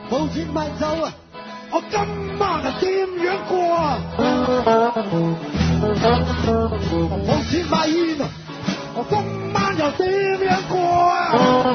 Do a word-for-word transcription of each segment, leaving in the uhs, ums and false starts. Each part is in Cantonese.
冇錢買酒啊！我今晚係點樣過啊？冇錢買煙啊！我今晚又點樣過啊？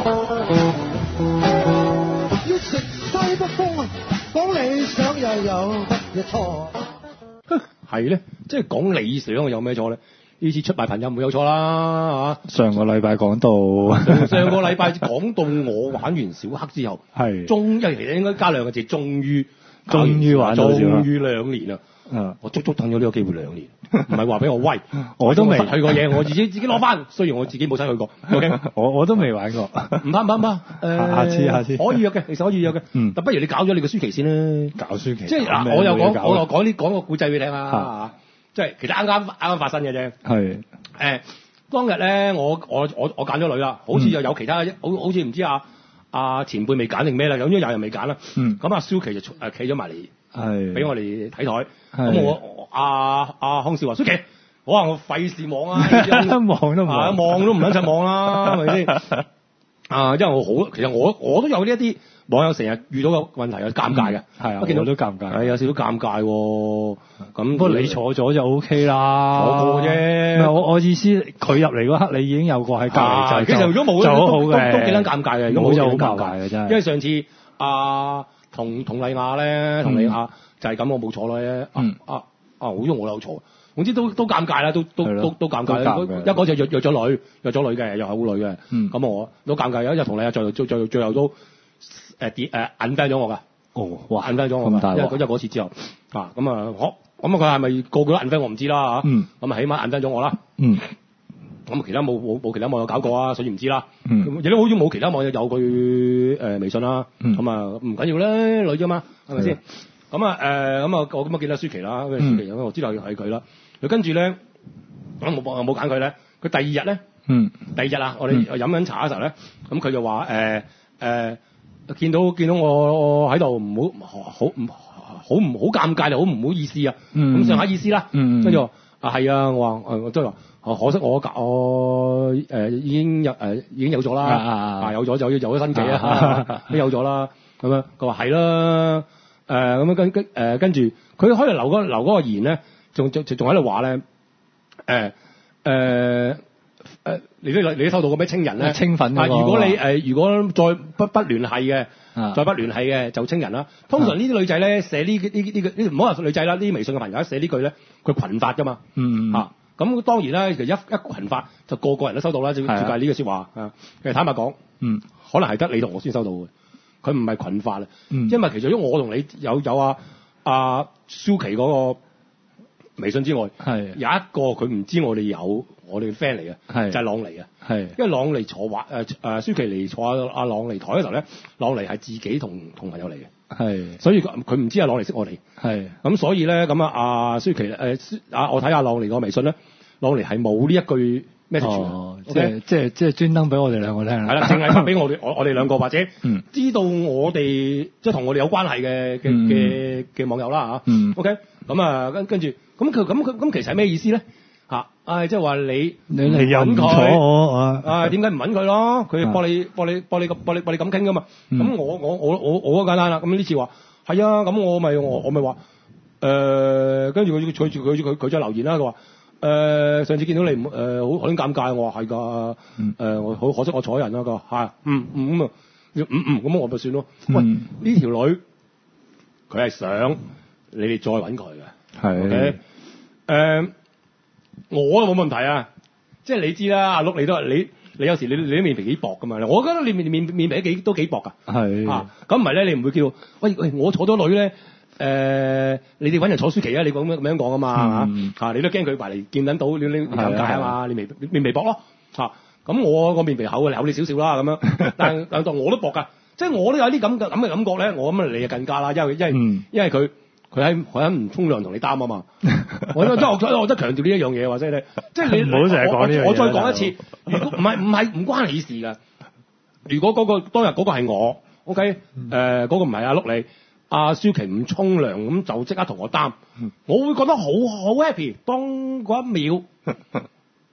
要食西北風啊！講理想又有乜嘢錯？ 係咧，即係講理想有咩錯咧？呢次出賣朋友唔會有錯啦， 嚇！上個禮拜講到， 上個禮拜講到我玩完小黑之後， 係終因為其實應該加兩個字，終於終於玩到小黑， 終於兩年啦。 嗯， 我足足等咗呢個機會兩年，唔係話俾我威， 我都未去過嘢，我自己自己攞翻。雖然我自己冇失去過 ，OK， 我我都未玩過， 唔怕唔怕唔怕，誒， 下次下次可以約嘅，其實可以約嘅。 嗯， 但不如你搞咗你個舒淇先啦， 搞舒淇， 即係嗱，我又講我又講啲講個故仔俾你聽啊，即係其實啱啱啱啱發生嘅啫。 係誒，當日咧，我我我我揀咗女啦，好似又有其他，好好似唔知啊啊前輩未揀定咩啦，咁樣有人未揀啦。 嗯， 咁阿舒淇就誒企咗埋嚟， 係俾我哋睇台。咁我阿阿康少話舒淇，我話我費事望啊， 望都唔望， 望都唔撚使望啦，係咪先？啊，因為我好，其實我我都有呢一啲網友成日遇到嘅問題，係尷尬嘅， 係啊， 我見到都尷尬， 係有少少尷尬喎。咁不過你坐咗就 O K 啦， 坐過啫。 我我意思，佢入嚟嗰刻你已經有個喺隔離， 其實如果冇就好好嘅，都都幾撚尷尬嘅。 如果冇就好尷尬嘅真係。 因為上次阿同同麗亞咧，同麗亞就係咁，我冇坐咧。啊啊啊！好似我有坐。總之都都尷尬啦，都都都都尷尬。一嗰次約約咗女，約咗女嘅，又係好女嘅。咁我都尷尬。有一日同麗亞最最最最後都誒跌誒揞低咗我㗎。哦，哇！揞低咗我㗎。因為嗰因為嗰次之後啊，咁啊我咁啊佢係咪個個都揞低我唔知啦嚇。咁啊起碼揞低咗我啦。 嗯。 咁其他冇冇冇其他網友搞過啊，所以唔知啦。 嗯。 亦都好似冇其他網友有佢誒微信啦。咁啊唔緊要啦，女啫嘛，係咪先？咁啊誒咁啊我咁啊見到舒淇啦，舒淇咁我知道係佢啦。佢跟住咧，我冇我冇揀佢咧。佢第二日咧， 嗯， 第二日啊，我哋飲緊茶嘅時候咧，咁佢就話誒誒見到見到我喺度唔好好唔好唔好尷尬，好唔好意思啊。咁上下意思啦。跟住我啊係啊，我話我即係話。可惜我我誒、呃、已經有誒、呃、已經有咗啦，啊有咗就有咗新記啊，都有咗啦。咁樣佢話係啦，誒咁樣跟跟誒跟住佢可能留嗰留嗰個言咧，仲仲仲喺度話咧，誒誒誒你都你都收到個咩清人咧？ 清粉嗰個。 如果你誒、呃、如果再不不聯繫嘅，再不聯繫嘅就清人啦。通常呢啲女仔咧寫呢呢呢個呢唔好話女仔啦，呢啲微信嘅朋友寫呢句咧，佢群發㗎嘛。 嗯啊。咁當然啦，其實一一群發就個個人都收到啦，照照計呢個説話啊。其實坦白講，嗯，可能係得你同我先收到嘅，佢唔係群發啦。嗯，因為其實如果我同你有有啊啊舒淇嗰個微信之外，係有一個佢唔知我哋有我哋嘅 friend 嚟嘅，係就係朗尼啊，係因為朗尼坐滑誒誒舒淇嚟坐阿阿朗尼台嘅時候咧，朗尼係自己同同朋友嚟嘅。係，所以佢唔知阿朗尼識我哋，係，咁所以咧咁啊，阿舒淇誒啊，我睇下朗尼個微信咧，朗尼係冇呢一句 message，哦，即係即係即係專登俾我哋兩個聽，係啦，淨係發俾我哋我我哋兩個或者知道我哋即係同我哋有關係嘅嘅嘅嘅網友啦嚇，嗯 ，OK，咁啊跟跟住咁佢咁佢咁其實係咩意思咧？嚇，唉，即係話你你嚟揾佢，啊點解唔揾佢咯？佢幫你幫你幫你咁幫你幫你咁傾噶嘛？咁我我我我我好簡單啦。咁呢次話係啊，咁我咪我我咪話誒，跟住佢佢佢佢佢再留言啦。佢話誒上次見到你唔誒好好尷尬，我話係㗎，誒我好可惜我坐人啦。佢話係，嗯嗯咁啊，嗯嗯咁我咪算咯。喂，呢條女佢係想你哋再揾佢嘅，係 OK 誒。我都冇問題啊，即係你知啦，阿碌你都你你有時你你啲面皮幾薄噶嘛，我覺得你面面面皮都幾都幾薄噶，係啊，咁唔係咧，你唔會叫喂喂我坐咗女咧，誒、呃、你哋揾人坐舒淇啊，你咁樣咁樣講啊嘛，嗯、啊你都驚佢埋嚟見得到你你尷尬啊嘛，你面面皮薄咯，嚇、啊、咁我個面皮厚啊，厚你少少啦咁樣，但但我都薄噶，即係我都有啲咁嘅咁嘅感覺咧，我咁你就更加啦，因為因為、嗯、因為佢。佢喺佢喺唔沖涼同你擔啊嘛，我真係我我真係強調呢一樣嘢，或者你即係你唔好成日講呢樣嘢。我再講一次，如果唔係唔係唔關你事㗎。如果嗰、嗰個當日嗰個係我 ，OK，誒、呃、嗰、嗰個唔係阿碌你，阿舒淇唔沖涼咁就即刻同我擔，我會覺得好好 happy。當嗰一秒，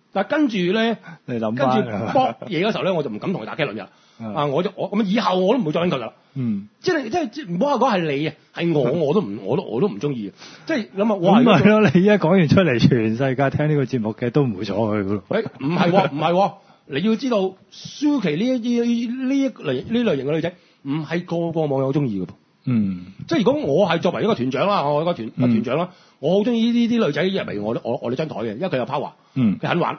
但係跟住咧， 你諗跟住翻搏嘢嗰時候咧，我就唔敢同佢打機輪嘅。啊，我就我咁以後我都唔會再揾佢啦。 嗯， 即係即係唔好話講係你啊，係我我都唔我都我都唔中意嘅。即係諗下，哇！ 咁咪咯，你而家講完出嚟，全世界聽呢個節目嘅都唔會睬佢噶咯。 喂，唔係喎，唔係喎，你要知道舒淇呢一啲呢一類呢類型嘅女仔，唔係個個網友中意嘅噃。 嗯， 即係如果我係作為一個團長啦，我一個團、嗯、團長啦，我好中意呢啲女仔入嚟我我我哋張台嘅，因為佢有 power， 嗯， 佢肯玩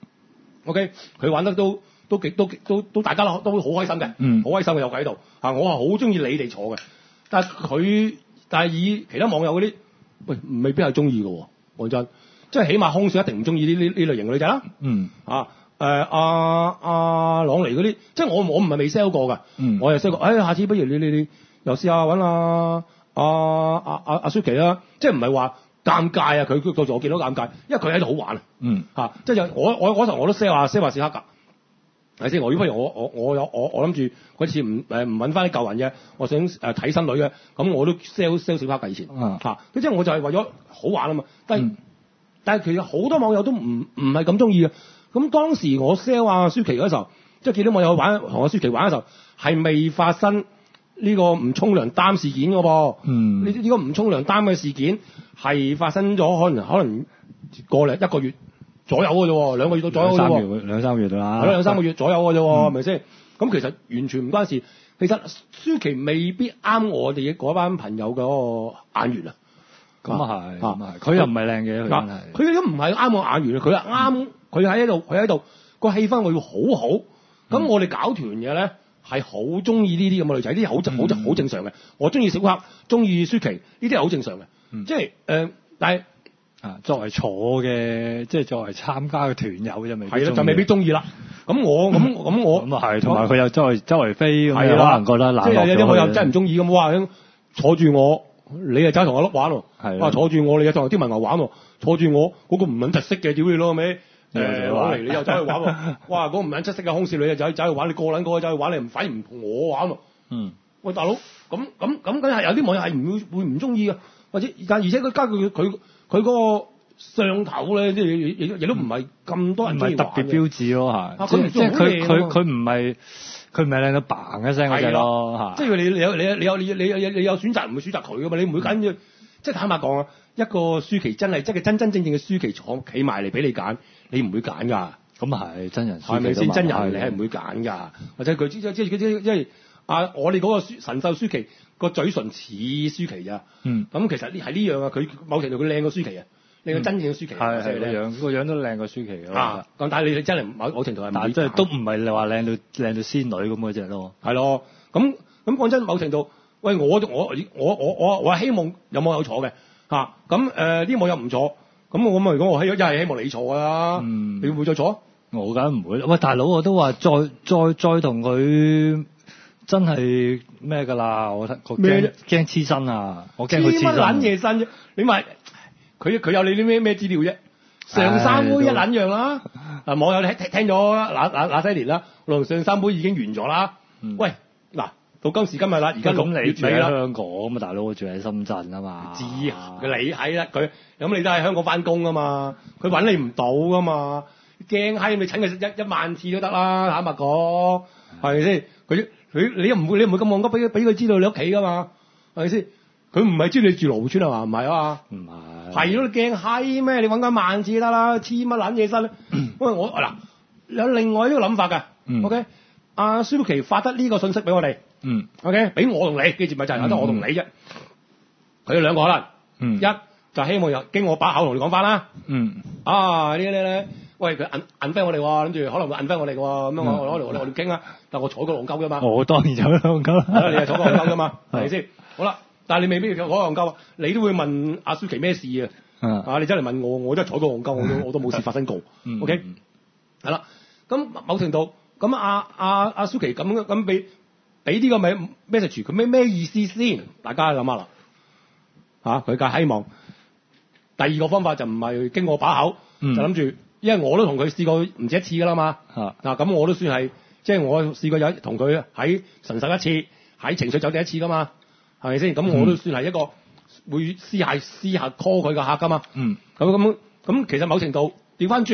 ，OK，佢玩得都都幾都都都大家都好開心嘅， 嗯， 好開心嘅有佢喺度，啊，我係好中意你哋坐嘅，但係佢但係以其他網友嗰啲，喂，未必係中意嘅喎，講真，即係起碼空少一定唔中意呢呢呢類型嘅女仔啦， 嗯， 啊。誒阿阿朗尼嗰啲，即係我我唔係未 sell 過㗎， 嗯， 我又 sell 過，誒、哎、下次不如你你你又試下揾阿阿阿阿阿舒淇啦，即係唔係話尷尬啊？佢佢到時我見到尷尬，因為佢喺度好玩啊， 嗯， 嚇，即係我我嗰時候我都 sell 話 sell 話史克㗎，係先，我如果不如我我我有我我諗住嗰次唔誒唔揾翻啲舊人嘅，我想誒睇新女嘅，咁我都 sell sell 史克㗎以前， 嗯， 嚇，即係我就係為咗好玩啊嘛，但係、嗯、但係其實好多網友都唔唔係咁中意嘅。咁當時我 sell 阿舒淇嗰時候，即係見到網友玩同阿舒淇玩嘅時候，係未發生呢個唔沖涼擔事件嘅噃。嗯，呢呢個唔沖涼擔嘅事件係發生咗可能可能過嚟一個月左右嘅啫喎，兩個月到左右嘅啫喎， 兩三個月啦， 係咯，兩三個月左右嘅啫喎，係咪先？咁其實完全唔關事。其實舒淇未必啱我哋嗰班朋友嘅嗰個眼緣啊。 咁啊係，咁啊係，佢又唔係靚嘅，佢真係。 佢都唔係啱我眼緣啊，佢係啱。佢喺度，佢喺度個氣氛我要好好。咁、嗯、我哋搞團嘅咧係好中意呢啲咁嘅女仔，呢啲好正好正好正常嘅。我中意小黑，中意舒淇，呢啲係好正常嘅。嗯、即係誒、呃，但係啊，作為坐嘅，即係作為參加嘅團友就未係啦，就未必中意啦。咁我咁咁、嗯、我咁啊係，同埋佢又周圍周圍飛，咁可能覺得即係有啲我又真係唔中意咁。哇！坐住我，你又走去同我碌玩喎。係哇！坐住我，你又同啲文牛玩喎。坐住我嗰、嗰個唔撚特色嘅，屌你咯，係咪？誒攞嚟你又走去玩喎！哇，嗰、那個唔撚出色嘅空少女又走走去玩，你個撚個走去玩，你唔反而唔同我玩喎。嗯。喂，大佬，咁咁咁梗係有啲網友係唔會會唔中意嘅，或者但而且佢加佢佢佢嗰個上頭咧，即係亦亦都唔係咁多人中意玩嘅。唔係特別標誌咯，係、啊。即即係佢佢佢唔係佢唔係靚到嘭一聲嗰隻咯嚇。即係你你有你有你有你有你有你有選擇，唔會選擇佢噶嘛？你唔會揀嘅。即係坦白講啊，一個舒淇真係即係真真正正嘅舒淇坐企埋嚟俾你揀。你唔會揀㗎，咁啊係真人，係咪先真人？你係唔會揀㗎，或者佢即即即即即係啊！我哋嗰個神獸舒淇個嘴唇似舒淇咋？嗯，咁其實呢係呢樣啊！佢某程度佢靚過舒淇啊，靚過真正嘅舒淇。係係個樣，個樣都靚過舒淇㗎。啊，咁但係你你真係某某程度係，但係即係都唔係你話靚到靚到仙女咁嗰隻咯。係咯，咁咁講真，某程度，喂，我我我我我我係希望有網友坐嘅嚇，咁誒啲網友唔坐。咁我咁啊！如果我希一係希望你坐㗎啦，嗯、你會唔會再坐？我梗唔會。喂，大佬，我都話再再再同佢真係咩㗎啦！我覺得咩驚黐身啊！我驚佢黐乜撚嘢身啫？你咪佢佢有你啲咩咩資料啫？上三妹一撚樣啦！啊，網友你聽聽咗那那那些年啦，我同上三妹已經完咗啦。嗯、喂，嗱。到今時今日啦，而家咁你住喺香港咁啊，大佬我住喺深圳啊嘛。知啊，你係啦，佢咁你都喺香港翻工啊嘛，佢揾你唔到噶嘛，驚閪你請佢一一萬次都得啦，坦白講，係咪先？佢佢你又唔會你唔會咁戇急俾俾佢知道你屋企噶嘛，係咪先？佢唔係知你住羅湖村啊嘛，唔係啊嘛。唔係。係咯，你驚閪咩？你揾緊萬次得啦，黐乜撚嘢身？因為我嗱有另外一個諗法㗎。嗯、OK，阿舒淇發得呢個信息俾我哋。嗯 ，OK， 俾我同你，記住咪就係得我同你啫。佢有兩個可能，嗯，一就希望有經我把口同你講翻啦。嗯，啊呢啲咧，喂佢銀銀飛我哋喎，諗住可能會銀飛我哋喎，咁樣我攞嚟我哋我哋傾啦。但我坐過戇鳩㗎嘛。我當然有戇鳩啦。你係坐過戇鳩㗎嘛？係咪先？好啦，但係你未必坐過戇鳩，你都會問阿舒淇咩事啊？嗯、啊，你真係問我，我都係坐過戇鳩，我都我都冇事發生過。嗯、OK，係啦，咁某程度咁阿阿阿舒淇咁咁俾。俾呢個咩 message 佢咩咩意思先？大家諗下啦，嚇佢梗係希望。第二個方法就唔係經我把口，嗯、就諗住，因為我都同佢試過唔止一次噶啦嘛。嗱咁、啊、我都算係，即係我試過有同佢喺神獸一次，喺情緒酒店一次噶嘛，係咪先？咁我都算係一個會私下私下 call 佢嘅客噶嘛。咁咁咁，其實某程度調翻轉，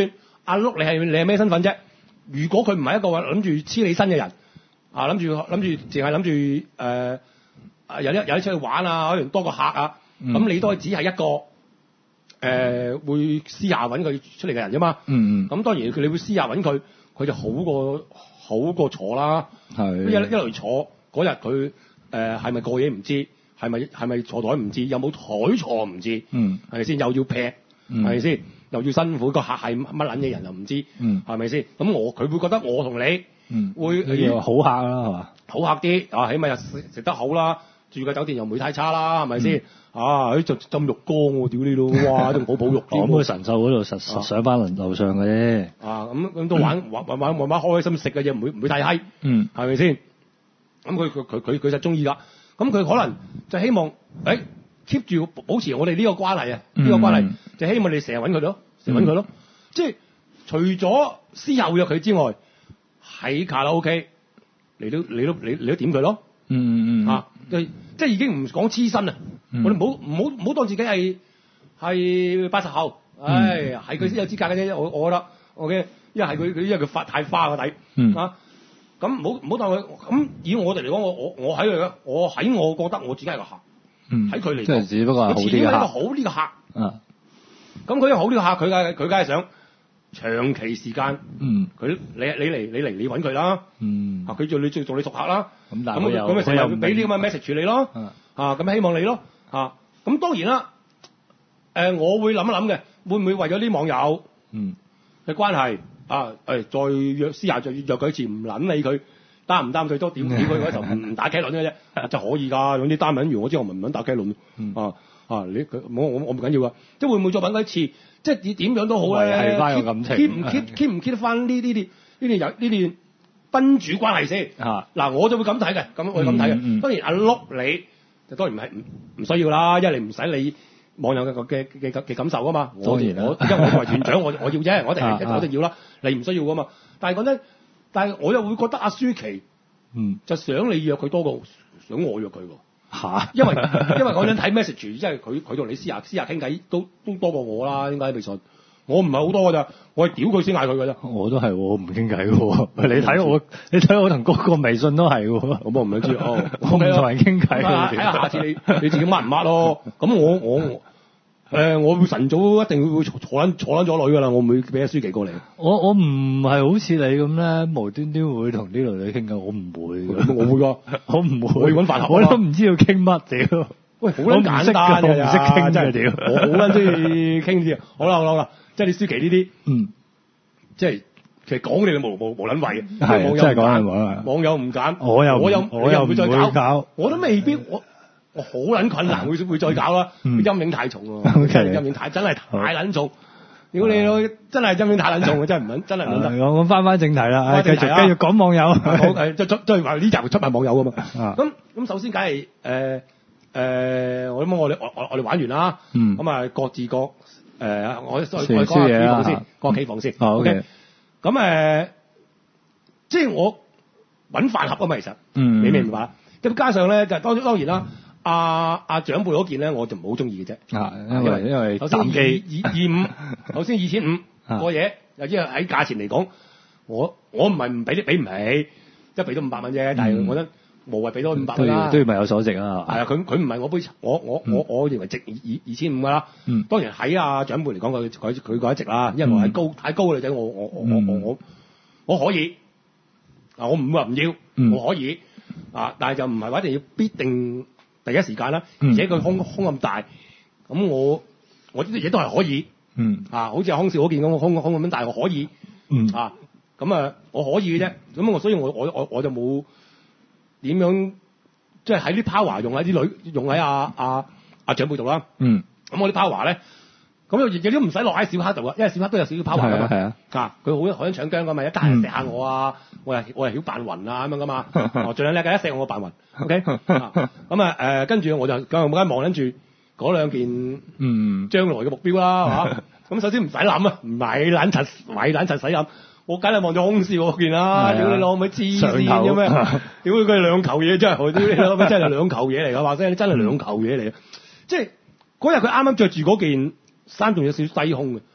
阿碌你係你係咩身份啫？如果佢唔係一個諗住黐你身嘅人，啊諗住諗住淨係諗住誒有啲有啲出去玩啊，可能多個客啊，咁、嗯、你都只係一個誒、呃、會私下揾佢出嚟嘅人啫嘛。嗯嗯。咁當然佢你會私下揾佢，佢就好過好過坐啦。係。一一嚟坐嗰日佢誒係咪過夜唔知，係咪係咪坐台唔知，有冇台坐唔知。嗯。係咪先？又要劈，係咪先？又要辛苦，個客係乜撚嘢人又唔知。嗯。係咪先？咁我佢會覺得我同你嗯會要好客啦，係嘛？ 好客啲啊，起碼又食食得好啦。住嘅酒店又唔會太差啦，係咪先？啊，啲就浸浴缸喎，屌你老，哇，仲泡泡浴添。咁去神獸嗰度實實上翻輪樓上嘅啫。啊，咁咁都玩玩玩玩玩開心食嘅嘢，唔會唔會太閪。嗯，係咪先？咁佢佢佢佢佢就中意啦。咁佢可能就希望誒 keep 住保持我哋呢個關係啊，呢個關係就希望你成日揾佢咯，成日揾佢咯。即係除咗私下約佢之外，喺卡拉 OK，你都你都你你都點佢咯。嗯嗯嗯。啊，即即係已經唔講黐身啊！嗯、我哋唔好唔好唔好當自己係係八十後，唉，係佢先有資格嘅啫。我我覺得，OK，因為係佢佢因為佢發太花個底，嗯、啊，咁唔好唔好當佢咁。以我哋嚟講，我我我喺佢，我喺我覺得我自己係個客，喺佢嚟講，即係只不過係好啲嘅客，好呢個客。啊，咁佢又好呢個客，佢梗係佢梗係想長期時間，嗯，佢你你嚟你嚟你揾佢啦，嗯，啊，佢做你做做你熟客啦。咁但係佢又咁咪成日俾啲咁嘅 message 處理咯，啊咁希望你咯，啊咁當然啦，誒、呃、我會諗一諗嘅，會唔會為咗啲網友嗯嘅關係啊誒再約私下再約佢一次，唔撚理佢擔唔擔最多點點佢嗰時候唔打茄輪嘅啫，就可以㗎，用啲單揾完我之後咪唔撚打茄輪，嗯、啊啊你佢我我我唔緊要㗎，即係會唔會再揾佢一次，即係點點樣都好咧，係翻個感情 keep 唔 keep keep 唔 keep 得翻呢呢啲呢啲有呢啲賓主關係先啊！嗱，我就會咁睇嘅，咁我咁睇嘅。嗯嗯、當然阿碌你，就當然唔係唔唔需要啦，因為你唔使理網友嘅嘅嘅嘅感受噶嘛。我我因為我作為團長，我我要啫，我哋係、啊、我哋要啦，你唔需要噶嘛。但係講真，但係我又會覺得阿舒淇，嗯，就想你約佢多過想我約佢喎。嚇！因為因為講真睇 message，即係佢佢同你私下私下傾偈都都多過我啦，應該微信。我唔係好多㗎咋，我係屌佢先嗌佢㗎咋。我都係，我唔傾偈喎。你睇我，你睇我同嗰個微信都係喎。咁我唔想知哦，我唔同人傾偈。睇下下次你你自己抹唔抹咯？咁我我誒、呃，我會晨早一定會會坐坐坐撚咗女㗎啦。我唔會俾阿舒淇過嚟。我我唔係好似你咁咧，無端端會同啲女女傾偈。我唔會嘅。我會㗎，我唔會。我要揾飯盒。我都唔知要傾乜屌。喂，好撚簡單㗎，唔識傾真係屌。我好撚中意傾啲。好啦好啦好啦。即係你舒淇呢啲，嗯，即係其實講你哋無無無撚謂嘅，係網友真係講係網友唔揀，我又我又我又唔會再搞，搞我都未必我我好撚困難會會再搞啦，嗯、陰影太重喎，陰、okay. 影太真係太撚重，屌你老真係陰影太撚重，真係唔撚真係唔撚得。我翻翻正題啦，繼續繼續講網友，好誒，即即係話呢集出賣網友㗎嘛，咁咁首先梗係誒誒，我諗我哋我我我哋玩完啦，咁啊各自各。誒、呃，我再再講下企房先，講下企房先。O K，咁誒，即係我揾飯盒啊嘛，其實，嗯，你明唔明白？咁加上咧，就當當然啦，阿、啊、阿、啊、長輩嗰件咧，我就唔好中意嘅啫。啊，因為因為暫記二二五，首先二千五個嘢，又即係喺價錢嚟講，我我唔係唔俾啲俾唔起，即係俾咗五百蚊啫，但係我覺得。無謂俾多五百蚊啦，都要物有所值啊！係啊，佢佢唔係我杯，我我、嗯、我我認為值二二千五噶啦。嗯，當然喺阿長輩嚟講，佢佢佢覺得值啦，因為我係高、嗯、太高嘅女仔，我我我、嗯、我我我可以啊，我唔會話唔要、嗯，我可以啊，但係就唔係話一定要必定第一時間啦、嗯，而且佢胸胸咁大，咁我我啲嘢都係可以，嗯啊，好似阿康少嗰件咁，我胸胸咁大，我可以，嗯啊，咁啊我可以嘅啫，咁我所以我我我我就冇。點樣即係喺啲 power 用喺啲女用喺阿阿阿長輩度啦。嗯。咁我啲 power 咧，咁又亦都唔使落喺小黑度啊，因為小黑都有少少 power 㗎嘛。係啊。啊，佢好好想搶姜㗎嘛，一家人錫下我啊，嗯、我又我又曉扮暈啊咁樣㗎嘛。我最叻嘅一錫我扮暈。O K。咁啊誒，跟住我就咁冇間望緊住嗰兩件嗯將來嘅目標啦，係嘛？咁首先唔使諗啊，唔係撚柒，唔係撚柒使諗。我梗係望咗空少嗰件啦，屌你老味黐線嘅咩？屌佢係兩球嘢真係，屌你老味真係兩球嘢嚟㗎，或者真係兩球嘢嚟嘅。即係嗰日佢啱啱着住嗰件衫，仲有少少低胸嘅。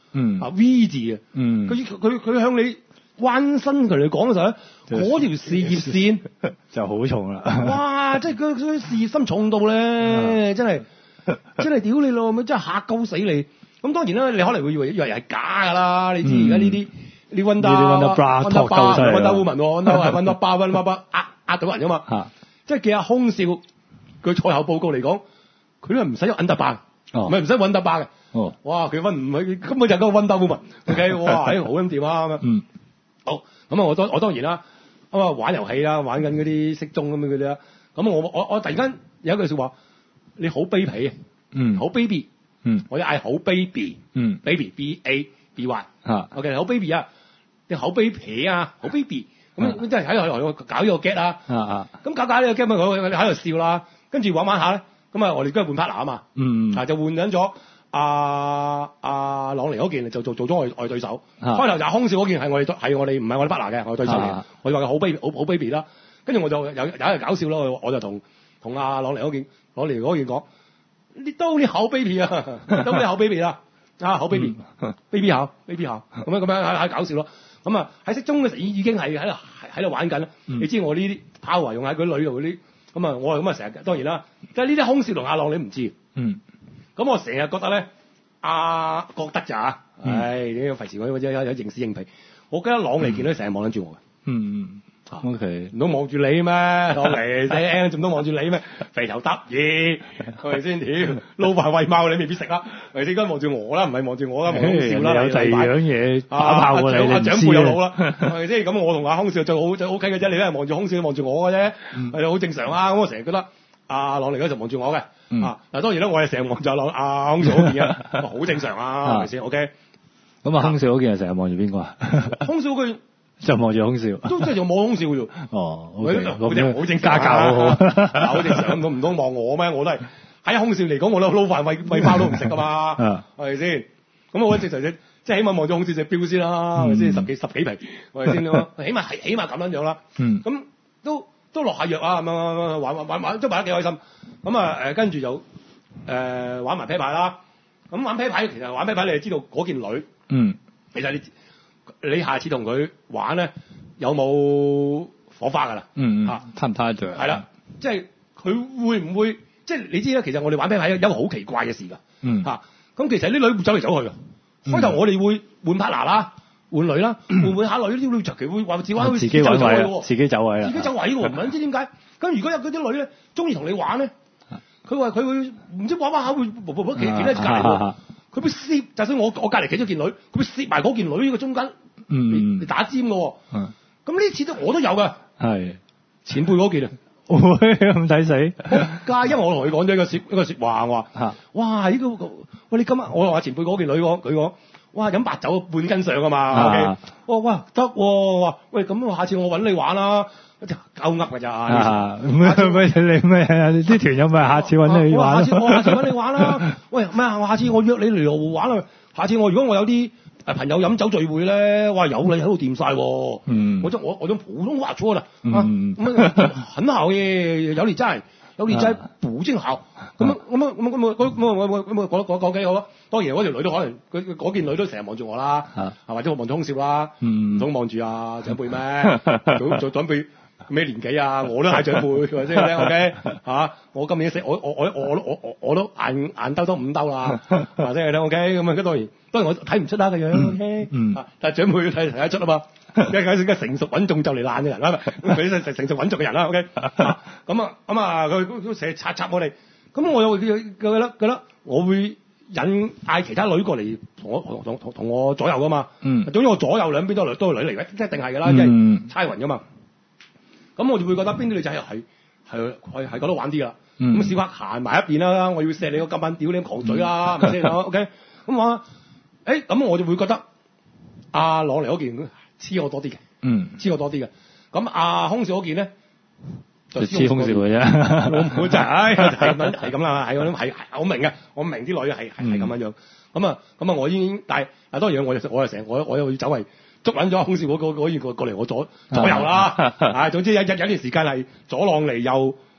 嗯啊 V 字啊， 嗯， 佢佢佢向你彎身同你講嘅時候咧，嗰條事業線就好重啦。 哇！即係佢佢事業心重到咧，真係真係屌你老母，真係嚇鳩死你。咁當然啦，你可能會以為以為係假㗎啦。你知而家呢啲呢 Wonder Wonder Bar Wonder Woman Wonder Wonder Bar Wonder Bar 呃呃到人㗎嘛。 嚇！即係記下空少佢賽後報告嚟講，佢都係唔使有 Wonder Bar，唔係唔使 Wonder Bar 嘅。 哦， 哇！佢溫唔係根本就係嗰個 Wonder Woman。OK， 哇！好咁掂啊咁樣。 嗯。 好，咁啊，我當我當然啦，咁啊玩遊戲啦，玩緊嗰啲骰盅咁樣嗰啲啦。咁我我我突然間有一句説話，你好卑鄙啊！ 嗯。 好 baby。 嗯。 我要嗌好 baby。 嗯。 baby B A B Y。 嚇。 OK， 好 baby 啊！你好卑鄙啊！好 baby。咁咁即係喺度搞呢個 get 啦。 啊啊。 咁搞搞呢個 get 咪我喺度笑啦，跟住玩玩下咧，咁啊我哋今日換 partner 啊嘛。 嗯。 啊就換緊咗。阿阿朗尼嗰件就做做咗我我對手， 啊、 開頭就空少嗰件係我哋係我哋唔係我哋 partner 嘅，我哋對手嚟嘅，我哋話佢好 baby 好好 baby 啦，跟住我就有有一日搞笑啦，我我就同同阿朗尼嗰件朗尼嗰件講，你都你好 baby 啊，都你好 baby 啦，啊好 baby，baby、嗯、好 baby 好，咁樣咁樣喺喺搞笑咯，咁啊喺骰盅嘅時已已經係喺度喺度玩緊啦，嗯、你知我呢啲 power 用喺佢女度嗰啲，咁啊我係咁啊成日當然啦，即係呢啲空少同阿朗你唔知，嗯。咁我成日覺得咧，阿、啊、覺得咋？唉，你費事我有有有認屎認屁。我覺得朗尼見到成日望緊住我嘅。 嗯嗯。O K。唔通望住你咩？朗尼聲仲都望住你咩？肥頭得意係咪先？屌撈飯餵貓你未必食啦，係先？梗望住我啦，唔係望住我啦，望空少啦。 有第二樣嘢打炮過你， 阿長輩又老啦，係咪先？咁我同阿空少就好就 O K 嘅啫。你都係望住空少望住我嘅啫，係好正常啊。咁我成日覺得阿朗尼嗰陣望住我嘅。嗯、啊！嗱，當然啦，我係成日望住阿阿空少嗰邊啊，好正常啊，係咪先 ？OK。咁啊，空少嗰件係成日望住邊個啊？空少嗰件就望住空少，都真係就望空少嘅啫。哦，好正，好正，家教好好，好正常。唔通望我咩？我都係喺空少嚟講，我都撈飯餵餵包都唔食噶嘛，係咪先？咁我正常啫，即係起碼望住空少隻錶先啦，係咪先？十幾十幾皮，係咪先？起碼係起碼咁樣樣啦。嗯。咁都。都落下藥啊，咁樣玩玩玩玩，都玩得幾開心。咁啊誒，跟住就誒、呃、玩埋啤牌啦。咁玩啤牌其實玩啤牌，你係知道嗰件女，嗯，其實你你下次同佢玩咧，有冇火花㗎啦？嗯嗯， 攤唔攤得著？ 係啦，即係佢會唔會？即係你知啦，其實我哋玩啤牌有一個好奇怪嘅事㗎。嗯，嚇、啊，咁其實啲女會走嚟走去㗎。開頭、嗯、我哋會換 partner 啦。換女啦，換換下女啲女長期會話自己玩自己走位喎，自己走位啦， 自己走位喎，唔知點解。咁如果有嗰啲女咧，中意同你玩咧，佢話佢會唔知玩玩下會步步步企企喺隔離喎，佢會攝，就算我我隔離企咗件女，佢會攝埋嗰件女呢個中間，嗯，嚟打尖嘅喎。咁呢次都我都有㗎，係前輩嗰件啊，咁抵死。家因為我同佢講咗一個説一個説話，我話，哇呢個喂你今日我話前輩嗰件女講佢講。哇！飲白酒半斤上㗎嘛、啊、，OK？哇哇得喎！哇喂，咁下次我揾你玩啦，就夠噏㗎咋？咩咩你咩？啲團友咪下次揾你玩。下次我下次揾你玩啦。喂咩啊？我下次我約你嚟羅湖玩啦。下次我如果我有啲誒朋友飲酒聚會咧，哇有你喺度掂晒喎。嗯。我將我我將普通話說啦。嗯。咁很好嘅，有你在。有你在補正好，咁咁咁咁咁咁咁咁咁講講講幾好咯。當然嗰條女都可能，佢嗰件女都成日望住我啦，係或者我望住空少啦，唔通望住啊長輩咩？做做長輩咩年紀啊？我都係長輩，係咪先咧？OK 嚇，我今年四，我我我我我我我都眼眼兜兜五兜啦，係咪先咧？OK 咁啊，當然當然我睇唔出啦個樣，OK，但係長輩睇睇得出啊嘛。梗係梗成熟穩重就嚟爛嘅人啦，佢成成熟穩重嘅人啦 ，OK，咁啊咁啊，佢佢成日插插我哋，咁我又覺得覺得我會引嗌其他女過嚟同我同同同我左右噶嘛，嗯，總之我左右兩邊都係都係女嚟嘅，即係一定係㗎啦，即係猜雲㗎嘛，咁我就會覺得邊啲女仔係係係係覺得玩啲啦，咁小黑行埋一邊啦，我要錫你個金板屌你狂嘴啦，係咪先 ？OK，咁話，誒咁我就會覺得阿朗尼嗰件。黐我多啲嘅，嗯，黐我多啲嘅。咁阿空少嗰件咧，就黐空少嘅啫。我唔會就係係咁係咁啦，係咁係我明嘅，我明啲女係係係咁樣樣。咁啊咁啊，我已經但係啊當然我又我又成我我又要走嚟捉撚咗空少嗰嗰嗰件過過嚟我左左右啦。啊，總之有有有段時間係左朗尼右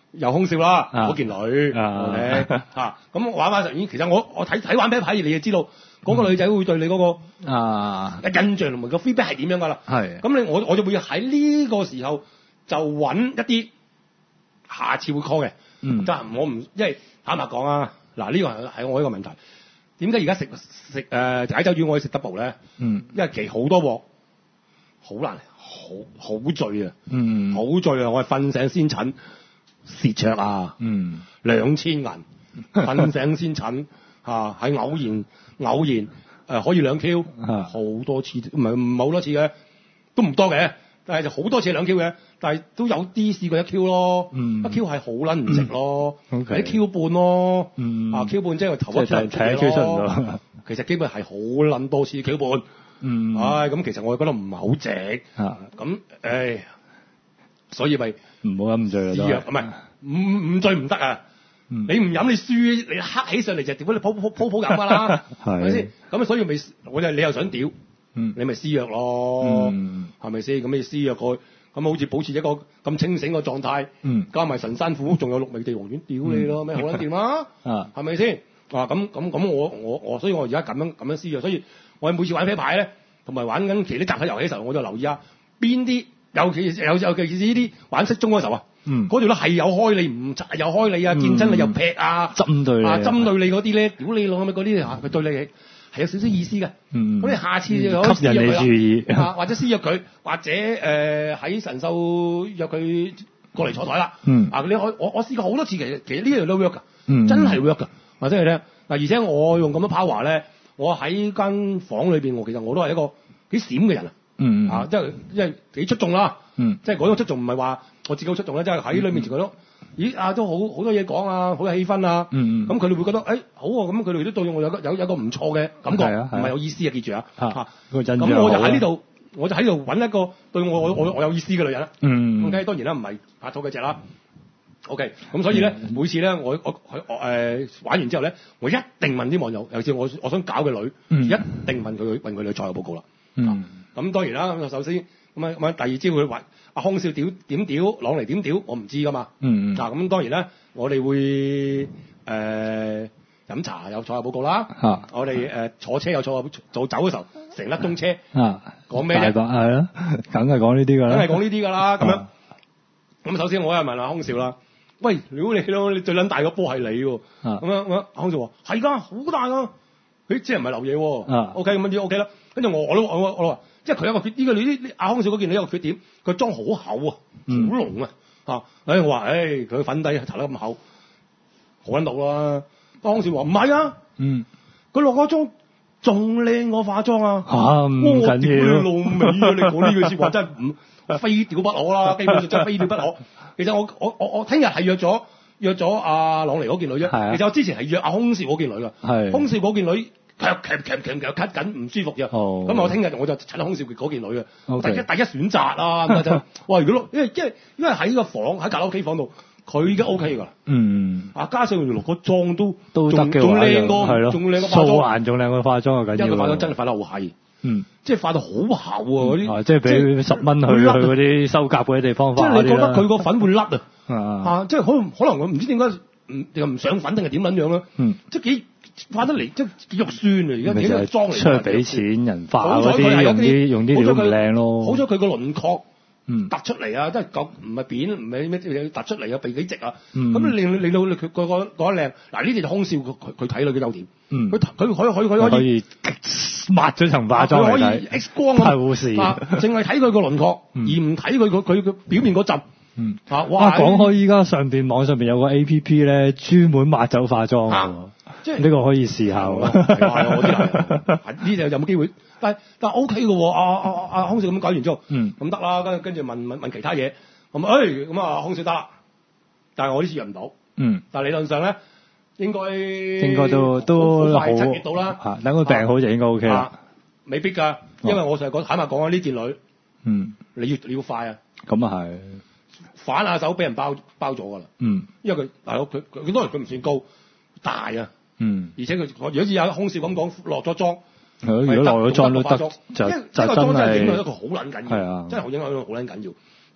有空少啦，嗰、 啊、 件女啊 ，OK 嚇，咁玩玩實已經，其實我我睇睇玩啤牌，你就知道嗰、嗰個女仔會對你嗰、嗰個啊印象同埋個 feedback 係點樣㗎啦。 係。 咁你我我就會喺呢個時候就揾一啲下次會 call 嘅。嗯。但係我唔，因為坦白講啊，嗱呢個係係我一個問題。點解而家食食誒解酒魚我可以食 double 咧？嗯。因為其實好多鑊，好難，好好醉啊。嗯。好醉啊！我係瞓醒先診。蝕卓啊，嗯，兩千銀，瞓醒先診嚇，係偶然偶然誒、呃、可以兩 Q，好多次唔係唔係好多次嘅，都唔多嘅，但係就好多次兩 Q 嘅，但係都有啲試過一 Q 咯，嗯、一 Q 係好撚唔值咯，係、嗯、一 Q 半咯，嗯、啊 Q 半即係頭一出嚟睇 Q 出唔到，其實基本係好撚多次 Q 半，嗯，唉咁、哎、其實我覺得唔係好值，咁誒，所以咪。 唔好飲醉啦， 試藥唔係唔唔醉唔得啊！嗯、你唔飲你輸，你黑起上嚟就點解你鋪鋪鋪鋪飲㗎啦？係咪先？咁所以咪我就你又想屌，嗯、你咪試藥咯，係咪先？咁你試藥佢，咁好似保持一個咁清醒嘅狀態，嗯、加埋神山虎，仲有六味地黃丸，屌你咯，咩好撚掂啊？係咪先？啊咁咁咁我我我，所以我而家咁樣咁樣試藥，所以我每次玩啤牌咧，同埋玩緊其他集體遊戲嘅時候，我就留意下邊啲。尤其是有尤其是呢啲玩骰盅嗰時候啊，嗰條咧係有開你唔有開你啊，見真你又劈啊， 針對你啊，針對你嗰啲咧，屌你老味嗰啲嚇，佢對你係有少少意思嘅。咁、嗯、你下次就可以吸引你注意， 啊、或者私約佢，或者誒喺、呃、神獸約佢過嚟坐台啦。嗯、啊，你可我我試過好多次，其實其實呢樣都 work 㗎，嗯、真係 work 㗎。或者係咧嗱，而且我用咁多 power 咧，我喺間房裏邊，我其實我都係一個幾閃嘅人啊。嗯啊，即係即係幾出眾啦，嗯，即係嗰種出眾唔係話我自己好出眾咧，即係喺你面前佢都，咦啊都好好多嘢講啊，好有氣氛啊，嗯嗯，咁佢哋會覺得，誒、欸、好喎、啊，咁佢哋都對我有個有有個唔錯嘅感覺，唔係、啊、有意思啊，記住啊，嚇、啊，咁、啊、我就喺呢度，我就喺度揾一個對我我我我有意思嘅女人啦，嗯，OK，當然啦，唔係拍拖嗰隻啦 ，OK，咁所以咧，嗯、每次咧，我我佢誒、呃、玩完之後咧，我一定問啲網友，尤其是我我想搞嘅女，嗯、一定問佢問佢哋賽後報告啦，嗯。啊咁當然啦，咁首先咁啊咁啊，第二朝佢話阿康少屌點屌，朗尼點屌，我唔知噶嘛。嗯嗯。嗱咁當然啦，我哋會誒飲、呃、茶有賽後報告啦。啊。我哋誒、呃、坐車有賽後做走嘅時候，成粒鐘車。啊。講咩啫？ 係咯，梗係講呢啲㗎啦。 梗係講呢啲㗎啦。咁樣。咁首先我又問阿康少啦，喂，如果你咯，你最撚大個波係你喎。咁樣咁樣，康少話係㗎，好大㗎。誒，即係唔係流嘢喎？啊。O K，咁樣啲 O K 啦。跟住我我都我我我話。即係佢有個缺呢個你啲阿康少嗰件你有個缺點，佢裝好厚啊，好濃啊嚇！誒、嗯、我話誒佢粉底搽得咁厚，好撚到啦。康少話唔係啊，嗯，佢落個妝仲靚過化妝啊嚇，唔緊要。你老味啊！你講呢句説話真係唔非屌不可啦，基本上真係非屌不可。其實我我我我聽日係約咗約咗阿朗尼嗰件女啫。啊、其實我之前係約阿康少嗰件女㗎，係康少嗰件女。咳咳咳咳咳咳緊唔舒服啫，咁、oh. 我聽日我就趁空少嗰件女嘅，okay. 第一第一選擇啦咁就，哇！如果因為因為因為喺個房喺卡拉 OK 房度，佢已經 OK 㗎，嗯，啊加上原來個妝都都得嘅， 仲靚過仲靚過化妝， 素顏仲靚過化妝啊緊要， 因為化妝真係化得好閪，嗯，即係化到好厚啊嗰啲、 嗯，即係俾十蚊去去嗰啲修甲嗰啲地方化， 即係你覺得佢個粉會甩啊，啊，即係可能可能我唔知點解唔又唔上粉定係點撚樣啦，嗯，即係幾。化得嚟即係幾肉酸啊！而家幾個妝嚟，出去俾錢人化嗰啲，用啲用啲料唔靚咯。好彩佢個輪廓突出嚟啊！即係夠唔係扁，唔係咩突出嚟啊，鼻幾直啊！咁令令到佢佢個覺得靚。嗱呢啲就空少佢佢睇女嘅優點。佢佢可以可以佢可以可以抹咗層化妝嚟睇。可以 X 光咁。係護士。淨係睇佢個輪廓，而唔睇佢佢佢表面嗰陣。嗯。啊！哇！ 講開依家上邊網上邊有個 A P P 咧，專門抹走化妝。即係呢個可以試下喎，係啊！我啲呢就有冇機會？但係但係 O K 嘅喎，阿阿阿康少咁搞完之後，嗯，咁得啦，跟跟住問問問其他嘢，咁誒咁啊康少得啦，但係我呢次約唔到，嗯，但係理論上咧應該應該都都好快七月到啦，嚇，等佢病好就應該 O K 啦，未必㗎，因為我成日講坦白講啊，呢件女，嗯，你要你要快啊，咁啊係，反下手俾人包包咗㗎啦，嗯，因為佢大佬佢佢當然佢唔算高，大啊。嗯，而且佢，如果似有空少咁講，落咗妝，係咯，如果落咗妝都得，就就真係影響一個好撚緊要，係啊，真係好影響一個好撚緊要。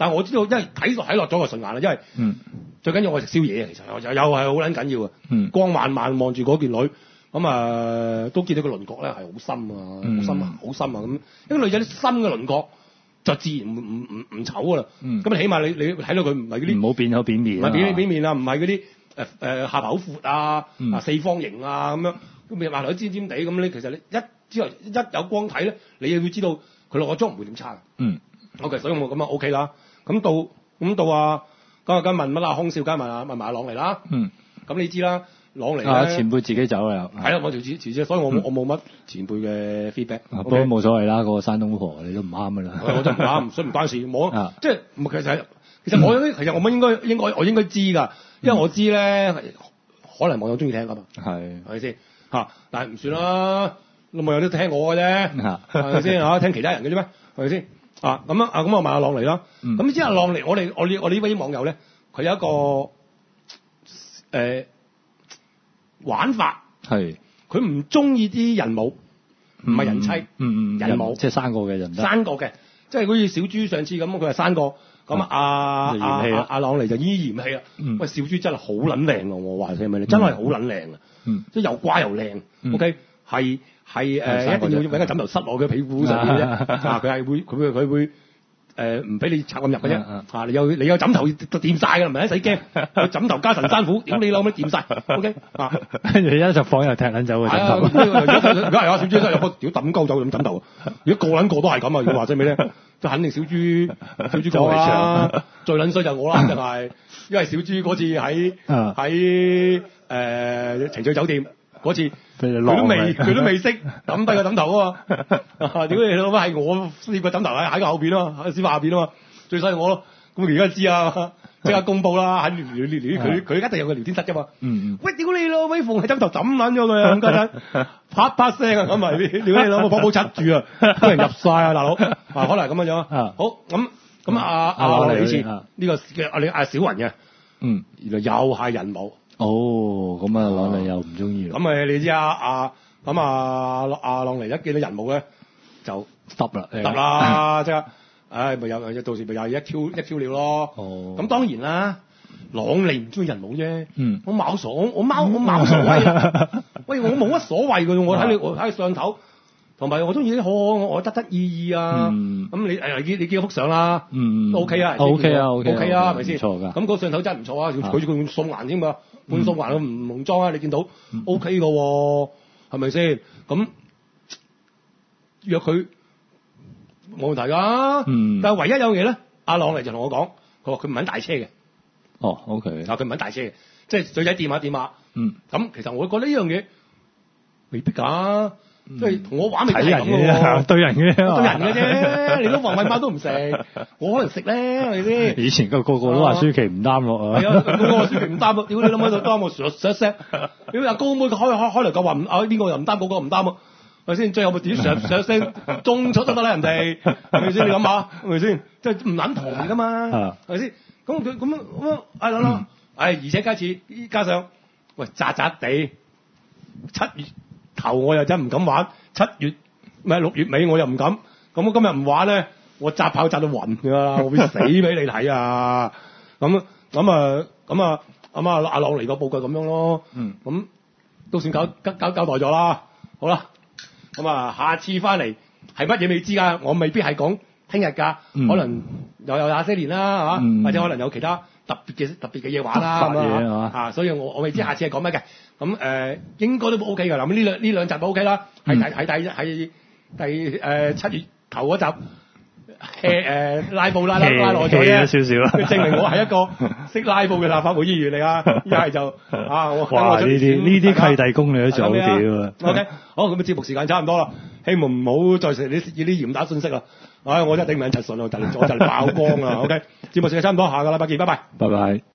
但係我知道，因為睇落睇落咗個順眼啦，因為、嗯、最緊要我食宵夜啊，其實又又係好撚緊要啊。嗯、光慢慢望住嗰件女，咁啊、呃、都見到個輪廓咧係好深啊，好、嗯、深啊，好深啊咁。因為女仔啲深嘅輪廓就自然唔唔唔唔醜噶啦。咁、嗯、起碼你你睇到佢唔係嗰啲唔好變口扁面，唔係扁扁面啊，唔係嗰啲誒誒下巴好闊啊，嗯、啊四方形啊咁樣，咁面埋落尖尖地咁咧，其實你一之後一有光睇咧，你又會知道佢落個妝唔會點差。嗯。OK，所以我咁啊 OK 啦。咁到咁到啊，咁啊跟問乜啊？空少加問啊問埋阿朗嚟啦。嗯。咁你知啦，朗嚟咧、啊、前輩自己走啦又。係啦，我條前前所以我、嗯、我冇乜前輩嘅 feedback。不過冇所謂啦，嗰、嗰個山東婆你都唔啱噶啦。我真唔啱，所以唔關事。冇、啊，即係其實其實我有啲其實我應該應該我應該知㗎，因為我知咧、嗯、可能網友中意聽㗎嘛。係係咪先嚇？但係唔算啦，網友都聽我嘅啫，係咪先嚇？聽其他人嘅啫咩？係咪先？啊咁啊啊咁我問阿朗嚟啦。咁、嗯、你知阿朗嚟，我哋我呢我呢位網友咧，佢有一個誒、呃、玩法，係佢唔中意啲人母，唔係人妻，嗯嗯，人母即係生過嘅人，生過嘅，即係好似小豬上次咁，佢係生過，咁啊阿阿阿朗嚟就依嫌棄啦。嗯、喂，小豬真係好撚靚㗎，我話你係咪？你真係好撚靚啊！嗯，即係又乖又靚、嗯、，OK 係。係誒、呃，一定要揾個枕頭塞落佢皮膚上面嘅啫。啊，佢係會，佢佢會誒唔俾你插咁入嘅啫。啊，你有你有枕頭就掂晒㗎啦，唔使驚。枕頭加神山虎，屌你老味掂晒 OK 啊，跟住一就放入踢撚走嘅枕頭。如果係啊，小豬真係有個屌抌鳩走咁枕頭。如果個撚個都係咁啊，如果話真咩咧，就肯定小豬小豬過啦。最撚衰就我啦，就係因為小豬嗰次喺喺誒情趣酒店。嗰次佢都未佢都未識抌低個枕頭啊嘛！屌你老母係我呢個枕頭喺喺個後邊啊嘛，喺書包下邊啊嘛，最衰我咯。咁而家知啊，即刻公佈啦！喺聊聊聊佢佢一定有個聊天室㗎嘛。嗯嗯。喂，屌你老味，逢係枕頭抌撚咗佢啊！咁家陣啪啪聲啊，咁咪屌你老母寶寶插住啊，啲人入晒啊，大佬啊，可能係咁樣樣啊。好咁咁阿阿朗嚟呢次呢個嘅阿你阿小雲嘅，嗯，原來又係人母。哦，咁啊，朗尼又唔中意啦。咁咪你知啊，啊咁啊，阿朗尼一見到人母咧，就揼啦，揼啦，即係，唉，咪有，到時咪又一 Q 一 Q 料咯。哦。咁當然啦，朗尼唔中意人母啫。嗯。我冇所，我我貓我冇所謂啊。喂，我冇乜所謂㗎，我睇你我睇你上頭，同埋我中意啲可可我得得意意啊。嗯。咁你誒你你見幅相啦。嗯。O K 啊。O K 啊 O K。O K 啊，係咪先？唔錯㗎。咁個上頭真係唔錯啊，佢佢送顏添㗎。半送還都唔濃妝啊！你見到 O K 嘅喎，係咪先？咁約佢冇問題㗎。嗯。但係唯一有嘢咧，阿朗嚟就同我講，佢話佢唔揾大車嘅。哦 ，OK。啊，佢唔揾大車嘅，即係女仔掂下掂下。嗯。咁其實我覺得呢樣嘢未必㗎。即係同我玩咪係咁喎，對人嘅，對人嘅啫。你都話米包都唔食，我可能食咧，係咪先？以前個個個都話舒淇唔擔落啊，係啊，個個話舒淇唔擔咯。屌你諗喺度擔我上上聲，屌阿高妹開開開嚟夠話唔啊邊個又唔擔，嗰個唔擔啊，係咪先？最後咪點上上聲中出得得啦，人哋係咪先？你諗下係咪先？即係唔撚同㗎嘛，係咪先？咁佢咁樣咁樣，哎諗諗，哎而且加次加上喂渣渣地七月頭我又真唔敢玩，七月唔係六月尾我又唔敢，咁我今日唔玩咧，我扎炮扎到暈㗎啦，我會死俾你睇啊！咁咁啊咁啊咁啊阿朗嚟個報告咁樣咯，嗯，咁都算交交交代咗啦，好啦，咁啊下次翻嚟係乜嘢未知㗎，我未必係講聽日㗎，嗯、可能又有那些年啦嚇，嗯、或者可能有其他特別嘅特別嘅嘢玩啦，咁啊嚇，所以我我未知下次係講乜嘅。咁誒、呃、應該都 O K 㗎，嗱咁呢兩呢兩集都 O K 啦，係第係第係第誒七月頭嗰集，誒、呃、誒拉布拉拉拉耐咗啫，少少啦，證明我係一個識拉布嘅立法會議員嚟啊！一係就啊，我哇呢啲呢啲契弟公你都做屌啊 ！OK， 好咁嘅節目時間差唔多啦，希望唔好再食啲啲嚴打信息啦。唉、哎，我真係頂唔順，我就嚟我就嚟爆光啦。OK， 節目時間差唔多，下個禮拜見，拜拜，拜拜。